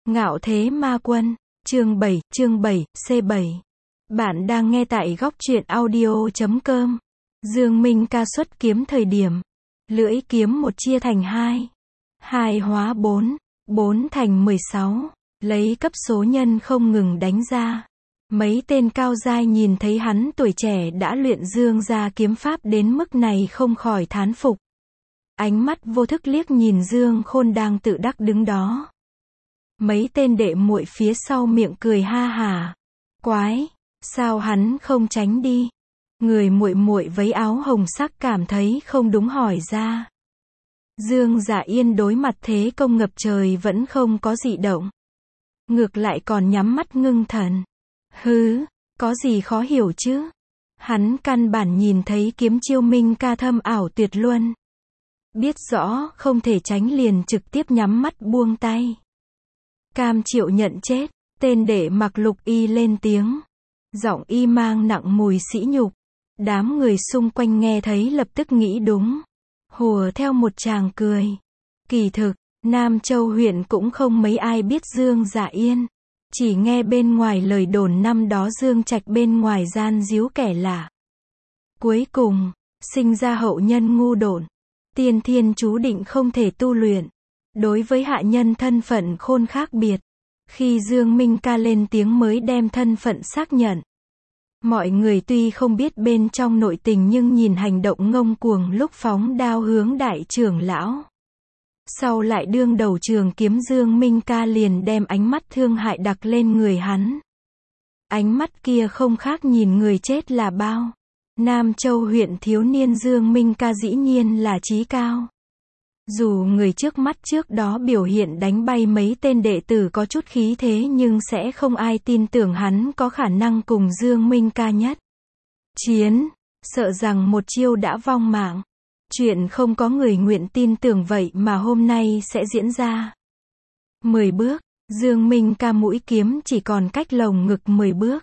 Ngạo thế ma quân, chương 7, C7. Bạn đang nghe tại góc truyện audio.com. Dương Minh ca xuất kiếm thời điểm. Lưỡi kiếm một chia thành 2. 2 hóa 4. 4 thành 16. Lấy cấp số nhân không ngừng đánh ra. Mấy tên cao giai nhìn thấy hắn tuổi trẻ đã luyện dương gia kiếm pháp đến mức này không khỏi thán phục. Ánh mắt vô thức liếc nhìn Dương Khôn đang tự đắc đứng đó. Mấy tên đệ muội phía sau miệng cười ha hả. Quái, sao hắn không tránh đi? Người muội muội váy áo hồng sắc cảm thấy không đúng hỏi ra. Dương Dạ Yên đối mặt thế công ngập trời vẫn không có dị động. Ngược lại còn nhắm mắt ngưng thần. Hứ, có gì khó hiểu chứ? Hắn căn bản nhìn thấy kiếm chiêu Minh ca thâm ảo tuyệt luân. Biết rõ không thể tránh liền trực tiếp nhắm mắt buông tay. Cam chịu nhận chết, tên đệ mặc Lục Y lên tiếng. Giọng y mang nặng mùi sỉ nhục. Đám người xung quanh nghe thấy lập tức nghĩ đúng. Hùa theo một tràng cười. Kỳ thực, Nam Châu huyện cũng không mấy ai biết Dương Dạ Yên. Chỉ nghe bên ngoài lời đồn năm đó Dương Trạch bên ngoài gian díu kẻ lạ. Cuối cùng, sinh ra hậu nhân ngu độn. Tiên thiên chú định không thể tu luyện. Đối với hạ nhân thân phận khôn khác biệt. Khi Dương Minh ca lên tiếng mới đem thân phận xác nhận. Mọi người tuy không biết bên trong nội tình nhưng nhìn hành động ngông cuồng lúc phóng đao hướng đại trưởng lão. Sau lại đương đầu trường kiếm Dương Minh ca liền đem ánh mắt thương hại đặt lên người hắn. Ánh mắt kia không khác nhìn người chết là bao. Nam Châu huyện thiếu niên Dương Minh ca dĩ nhiên là chí cao. Dù người trước mắt trước đó biểu hiện đánh bay mấy tên đệ tử có chút khí thế nhưng sẽ không ai tin tưởng hắn có khả năng cùng Dương Minh ca nhất chiến, sợ rằng một chiêu đã vong mạng. Chuyện không có người nguyện tin tưởng vậy mà hôm nay sẽ diễn ra. 10 bước, Dương Minh ca mũi kiếm chỉ còn cách lồng ngực 10 bước.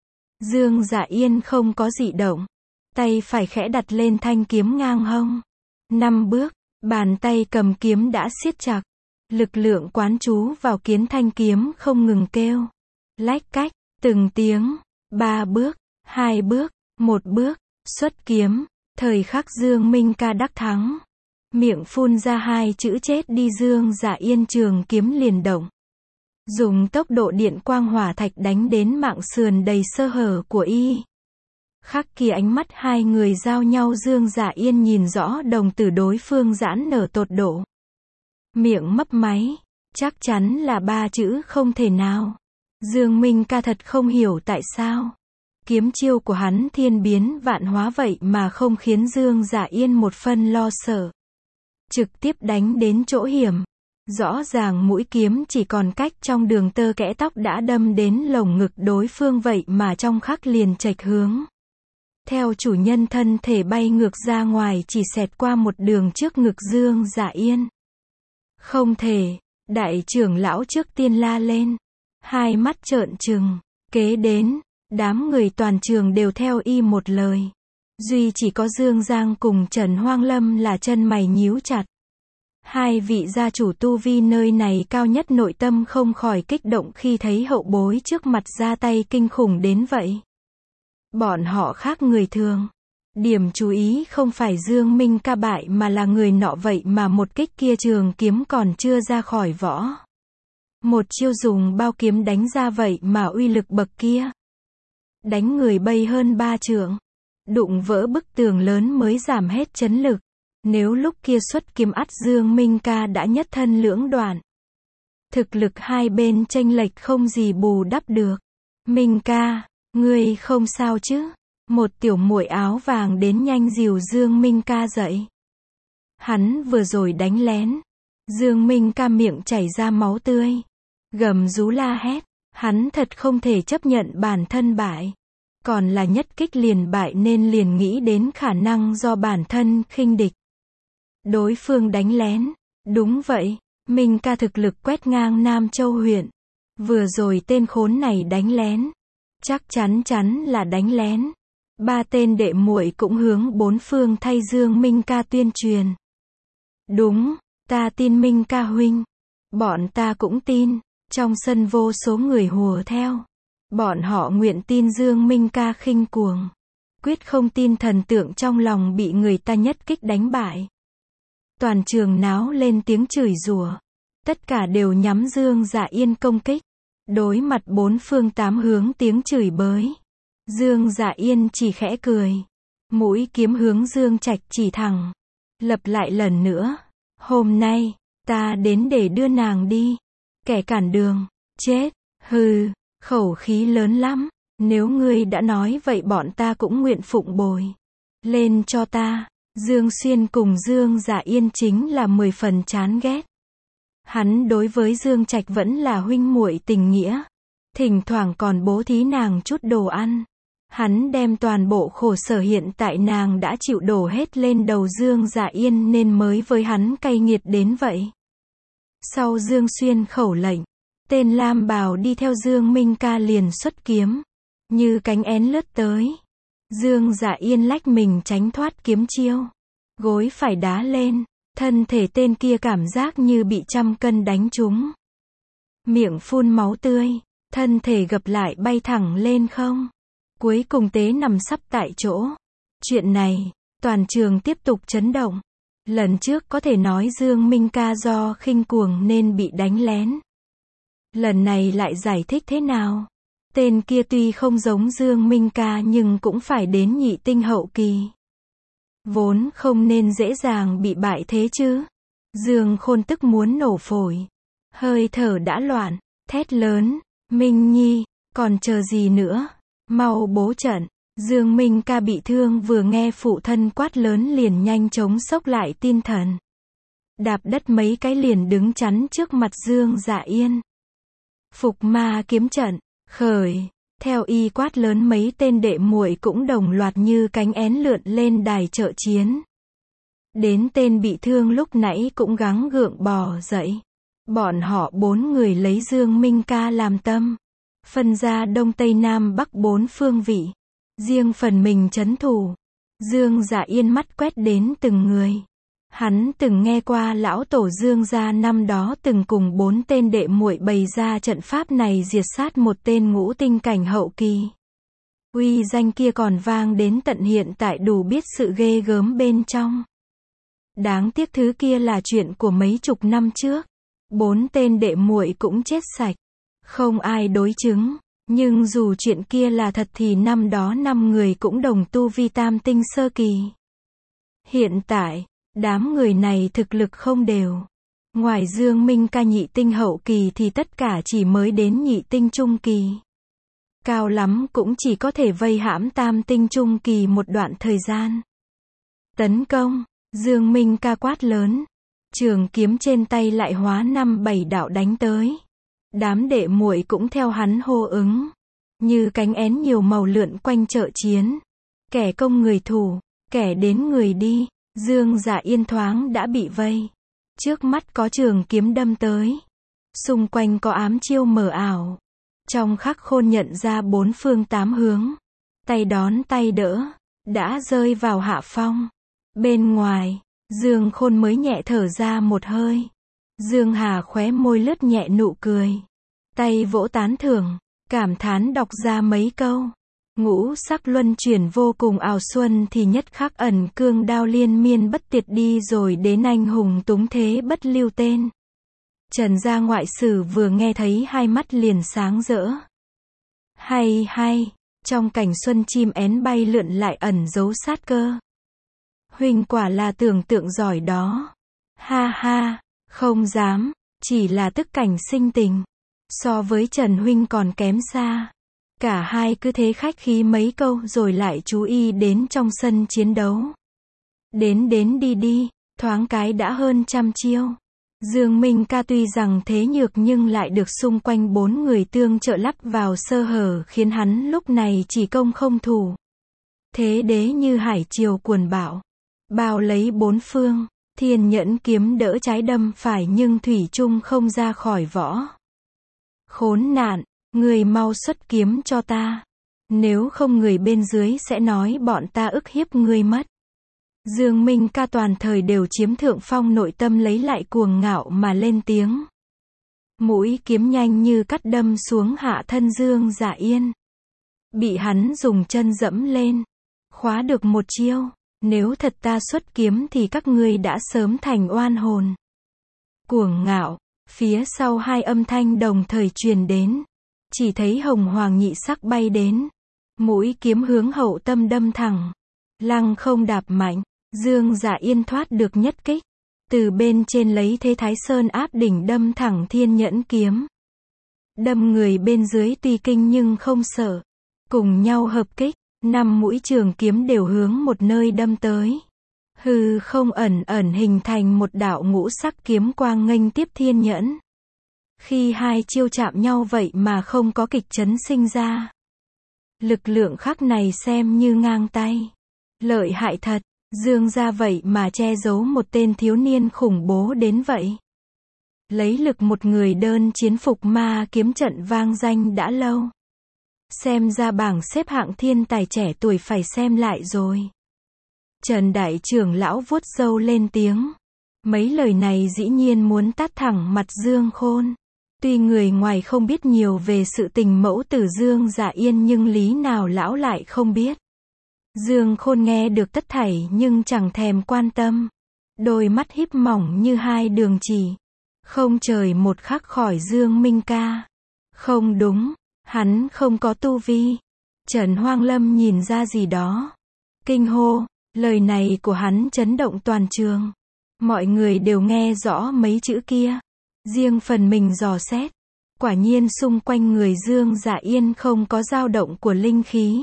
Dương Dạ Yên không có dị động, tay phải khẽ đặt lên thanh kiếm ngang hông. 5 bước. Bàn tay cầm kiếm đã siết chặt. Lực lượng quán chú vào kiến thanh kiếm không ngừng kêu. Lách cách, từng tiếng. 3 bước, 2 bước, 1 bước, xuất kiếm. Thời khắc Dương Minh ca đắc thắng. Miệng phun ra 2 chữ chết đi Dương Dạ Yên trường kiếm liền động. Dùng tốc độ điện quang hỏa thạch đánh đến mạng sườn đầy sơ hở của y. Khắc kia ánh mắt hai người giao nhau Dương Dạ Yên nhìn rõ đồng tử đối phương giãn nở tột độ. Miệng mấp máy, chắc chắn là 3 chữ không thể nào. Dương Minh ca thật không hiểu tại sao. Kiếm chiêu của hắn thiên biến vạn hóa vậy mà không khiến Dương Dạ Yên một phân lo sợ. Trực tiếp đánh đến chỗ hiểm. Rõ ràng mũi kiếm chỉ còn cách trong đường tơ kẽ tóc đã đâm đến lồng ngực đối phương vậy mà trong khắc liền chệch hướng. Theo chủ nhân thân thể bay ngược ra ngoài chỉ xẹt qua một đường trước ngực Dương Dạ Yên. Không thể, đại trưởng lão trước tiên la lên. Hai mắt trợn trừng, kế đến, đám người toàn trường đều theo y một lời. Duy chỉ có Dương Giang cùng Trần Hoang Lâm là chân mày nhíu chặt. Hai vị gia chủ tu vi nơi này cao nhất nội tâm không khỏi kích động khi thấy hậu bối trước mặt ra tay kinh khủng đến vậy. Bọn họ khác người thường. Điểm chú ý không phải Dương Minh ca bại mà là người nọ vậy mà một kích kia trường kiếm còn chưa ra khỏi vỏ. Một chiêu dùng bao kiếm đánh ra vậy mà uy lực bậc kia. Đánh người bay hơn 3 trượng. Đụng vỡ bức tường lớn mới giảm hết chấn lực. Nếu lúc kia xuất kiếm ắt Dương Minh ca đã nhất thân lưỡng đoạn. Thực lực hai bên chênh lệch không gì bù đắp được. Minh ca, ngươi không sao chứ? Một tiểu muội áo vàng đến nhanh dìu Dương Minh ca dậy. Hắn vừa rồi đánh lén. Dương Minh ca miệng chảy ra máu tươi. Gầm rú la hét. Hắn thật không thể chấp nhận bản thân bại. Còn là nhất kích liền bại nên liền nghĩ đến khả năng do bản thân khinh địch. Đối phương đánh lén. Đúng vậy, Minh ca thực lực quét ngang Nam Châu huyện. Vừa rồi tên khốn này đánh lén. Chắc chắn là đánh lén. 3 tên đệ muội cũng hướng bốn phương thay Dương Minh ca tuyên truyền. Đúng, ta tin Minh ca huynh. Bọn ta cũng tin. Trong sân vô số người hùa theo. Bọn họ nguyện tin Dương Minh Ca khinh cuồng. Quyết không tin thần tượng trong lòng bị người ta nhất kích đánh bại. Toàn trường náo lên tiếng chửi rủa. Tất cả đều nhắm Dương Dạ Yên công kích. Đối mặt bốn phương tám hướng tiếng chửi bới. Dương Dạ Yên chỉ khẽ cười. Mũi kiếm hướng Dương Trạch chỉ thẳng. Lặp lại lần nữa. Hôm nay, ta đến để đưa nàng đi. Kẻ cản đường, chết, hừ, khẩu khí lớn lắm. Nếu ngươi đã nói vậy bọn ta cũng nguyện phụng bồi. Lên cho ta. Dương Xuyên cùng Dương Dạ Yên chính là 10 phần chán ghét. Hắn đối với Dương Trạch vẫn là huynh muội tình nghĩa. Thỉnh thoảng còn bố thí nàng chút đồ ăn. Hắn đem toàn bộ khổ sở hiện tại nàng đã chịu đổ hết lên đầu Dương Dạ Yên nên mới với hắn cay nghiệt đến vậy. Sau Dương Xuyên khẩu lệnh, tên lam bào đi theo Dương Minh Ca liền xuất kiếm. Như cánh én lướt tới. Dương Dạ Yên lách mình tránh thoát kiếm chiêu. Gối phải đá lên. Thân thể tên kia cảm giác như bị 100 cân đánh trúng. Miệng phun máu tươi. Thân thể gập lại bay thẳng lên không. Cuối cùng tế nằm sấp tại chỗ. Chuyện này, toàn trường tiếp tục chấn động. Lần trước có thể nói Dương Minh Ca do khinh cuồng nên bị đánh lén. Lần này lại giải thích thế nào? Tên kia tuy không giống Dương Minh Ca nhưng cũng phải đến nhị tinh hậu kỳ. Vốn không nên dễ dàng bị bại thế chứ. Dương Khôn tức muốn nổ phổi. Hơi thở đã loạn, thét lớn, Minh Nhi, còn chờ gì nữa? Mau bố trận. Dương Minh Ca bị thương vừa nghe phụ thân quát lớn liền nhanh chóng xốc lại tinh thần. Đạp đất mấy cái liền đứng chắn trước mặt Dương Dạ Yên. Phục ma kiếm trận, khởi. Theo y quát lớn mấy tên đệ muội cũng đồng loạt như cánh én lượn lên đài trợ chiến. Đến tên bị thương lúc nãy cũng gắng gượng bò dậy. Bọn họ 4 người lấy Dương Minh Ca làm tâm. Phân ra đông tây nam bắc 4 phương vị. Riêng phần mình trấn thủ. Dương Dạ Yên mắt quét đến từng người. Hắn từng nghe qua lão tổ Dương gia năm đó từng cùng 4 tên đệ muội bày ra trận pháp này diệt sát một tên ngũ tinh cảnh hậu kỳ. Uy danh kia còn vang đến tận hiện tại đủ biết sự ghê gớm bên trong. Đáng tiếc thứ kia là chuyện của mấy chục năm trước. 4 tên đệ muội cũng chết sạch. Không ai đối chứng. Nhưng dù chuyện kia là thật thì năm đó 5 người cũng đồng tu vi tam tinh sơ kỳ. Hiện tại, đám người này thực lực không đều. Ngoài Dương Minh Ca nhị tinh hậu kỳ thì tất cả chỉ mới đến nhị tinh trung kỳ. Cao lắm cũng chỉ có thể vây hãm tam tinh trung kỳ một đoạn thời gian. Tấn công, Dương Minh Ca quát lớn. Trường kiếm trên tay lại hóa 5-7 đạo đánh tới. Đám đệ muội cũng theo hắn hô ứng. Như cánh én nhiều màu lượn quanh chợ chiến. Kẻ công người thủ, kẻ đến người đi. Dương Dạ Yên thoáng đã bị vây. Trước mắt có trường kiếm đâm tới. Xung quanh có ám chiêu mờ ảo. Trong khắc khôn nhận ra 4 phương 8 hướng. Tay đón tay đỡ. Đã rơi vào hạ phong. Bên ngoài, Dương Khôn mới nhẹ thở ra một hơi. Dương Hà khóe môi lướt nhẹ nụ cười. Tay vỗ tán thưởng. Cảm thán đọc ra mấy câu. Ngũ sắc luân chuyển vô cùng ảo xuân thì nhất khắc ẩn cương đao liên miên bất tiệt đi rồi đến anh hùng túng thế bất lưu tên. Trần gia ngoại sử vừa nghe thấy hai mắt liền sáng rỡ. Hay hay, trong cảnh xuân chim én bay lượn lại ẩn giấu sát cơ. Huynh quả là tưởng tượng giỏi đó. Ha ha, không dám, chỉ là tức cảnh sinh tình. So với Trần huynh còn kém xa. Cả hai cứ thế khách khí mấy câu rồi lại chú ý đến trong sân chiến đấu. Đến đi đi, thoáng cái đã hơn 100 chiêu. Dương Minh Ca tuy rằng thế nhược nhưng lại được xung quanh 4 người tương trợ lắp vào sơ hở khiến hắn lúc này chỉ công không thủ. Thế đế như hải triều cuồn bạo. Bao lấy 4 phương, Thiên Nhẫn kiếm đỡ trái đâm phải nhưng thủy chung không ra khỏi vỏ. Khốn nạn, người mau xuất kiếm cho ta. Nếu không người bên dưới sẽ nói bọn ta ức hiếp ngươi mất. Dương Minh Ca toàn thời đều chiếm thượng phong nội tâm lấy lại cuồng ngạo mà lên tiếng. Mũi kiếm nhanh như cắt đâm xuống hạ thân Dương Dạ Yên. Bị hắn dùng chân dẫm lên. Khóa được một chiêu. Nếu thật ta xuất kiếm thì các ngươi đã sớm thành oan hồn. Cuồng ngạo. Phía sau hai âm thanh đồng thời truyền đến. Chỉ thấy hồng hoàng nhị sắc bay đến. Mũi kiếm hướng hậu tâm đâm thẳng. Lăng không đạp mạnh. Dương Dạ Yên thoát được nhất kích. Từ bên trên lấy thế Thái Sơn áp đỉnh đâm thẳng Thiên Nhẫn kiếm. Đâm người bên dưới tuy kinh nhưng không sợ. Cùng nhau hợp kích. 5 mũi trường kiếm đều hướng một nơi đâm tới. Hư không ẩn ẩn hình thành một đạo ngũ sắc kiếm quang nghênh tiếp Thiên Nhẫn. Khi hai chiêu chạm nhau vậy mà không có kịch chấn sinh ra. Lực lượng khắc này xem như ngang tay. Lợi hại thật. Dương gia vậy mà che giấu một tên thiếu niên khủng bố đến vậy. Lấy lực một người đơn chiến phục ma kiếm trận vang danh đã lâu. Xem ra bảng xếp hạng thiên tài trẻ tuổi phải xem lại rồi. Trần đại trưởng lão vuốt râu lên tiếng. Mấy lời này dĩ nhiên muốn tát thẳng mặt Dương Khôn. Tuy người ngoài không biết nhiều về sự tình mẫu tử Dương Dạ Yên nhưng lý nào lão lại không biết. Dương Khôn nghe được tất thảy nhưng chẳng thèm quan tâm. Đôi mắt híp mỏng như hai đường chỉ. Không trời một khắc khỏi Dương Minh ca. Không đúng, hắn không có tu vi. Trần Hoang Lâm nhìn ra gì đó. Kinh hô, lời này của hắn chấn động toàn trường. Mọi người đều nghe rõ mấy chữ kia. Riêng phần mình dò xét. Quả nhiên xung quanh người Dương Dạ Yên không có dao động của linh khí.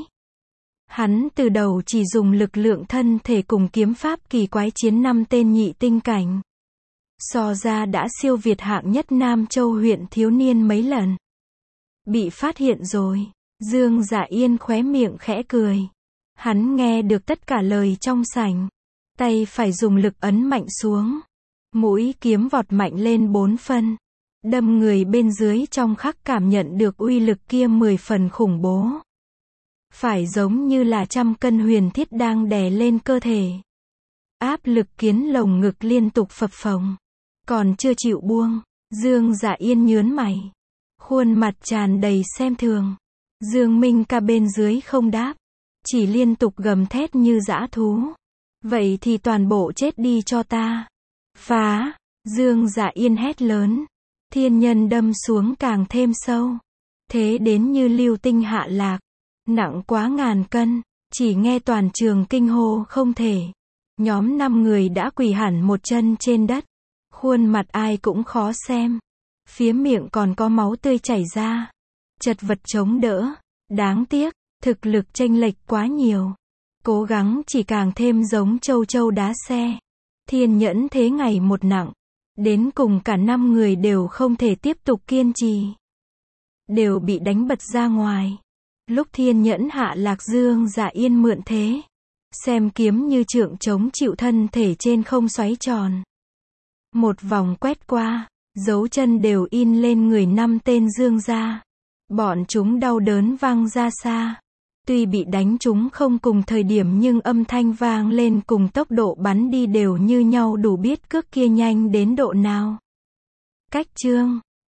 Hắn từ đầu chỉ dùng lực lượng thân thể cùng kiếm pháp kỳ quái chiến 5 tên nhị tinh cảnh. So ra đã siêu việt hạng nhất Nam Châu huyện thiếu niên mấy lần. Bị phát hiện rồi. Dương Dạ Yên khóe miệng khẽ cười. Hắn nghe được tất cả lời trong sảnh. Tay phải dùng lực ấn mạnh xuống. Mũi kiếm vọt mạnh lên 4 phân. Đâm người bên dưới trong khắc cảm nhận được uy lực kia 10 phần khủng bố. Phải giống như là 100 cân huyền thiết đang đè lên cơ thể. Áp lực khiến lồng ngực liên tục phập phồng. Còn chưa chịu buông. Dương Dạ Yên nhướng mày. Khuôn mặt tràn đầy xem thường. Dương Minh ca bên dưới không đáp. Chỉ liên tục gầm thét như dã thú. Vậy thì toàn bộ chết đi cho ta. Phá. Dương Dạ Yên hét lớn. Thiên nhân đâm xuống càng thêm sâu. Thế đến như lưu tinh hạ lạc. Nặng quá ngàn cân. Chỉ nghe toàn trường kinh hô không thể. Nhóm 5 người đã quỳ hẳn một chân trên đất. Khuôn mặt ai cũng khó xem. Phía miệng còn có máu tươi chảy ra. Chật vật chống đỡ. Đáng tiếc, thực lực chênh lệch quá nhiều. Cố gắng chỉ càng thêm giống châu châu đá xe. Thiên Nhẫn thế ngày một nặng. Đến cùng cả 5 người đều không thể tiếp tục kiên trì. Đều bị đánh bật ra ngoài. Lúc Thiên Nhẫn hạ lạc Dương Dạ Yên mượn thế. Xem kiếm như trượng chống chịu thân thể trên không xoáy tròn. Một vòng quét qua, dấu chân đều in lên người 5 tên Dương gia. Bọn chúng đau đớn vang ra xa. Tuy bị đánh chúng không cùng thời điểm nhưng âm thanh vang lên cùng tốc độ bắn đi đều như nhau đủ biết cước kia nhanh đến độ nào. Cách chương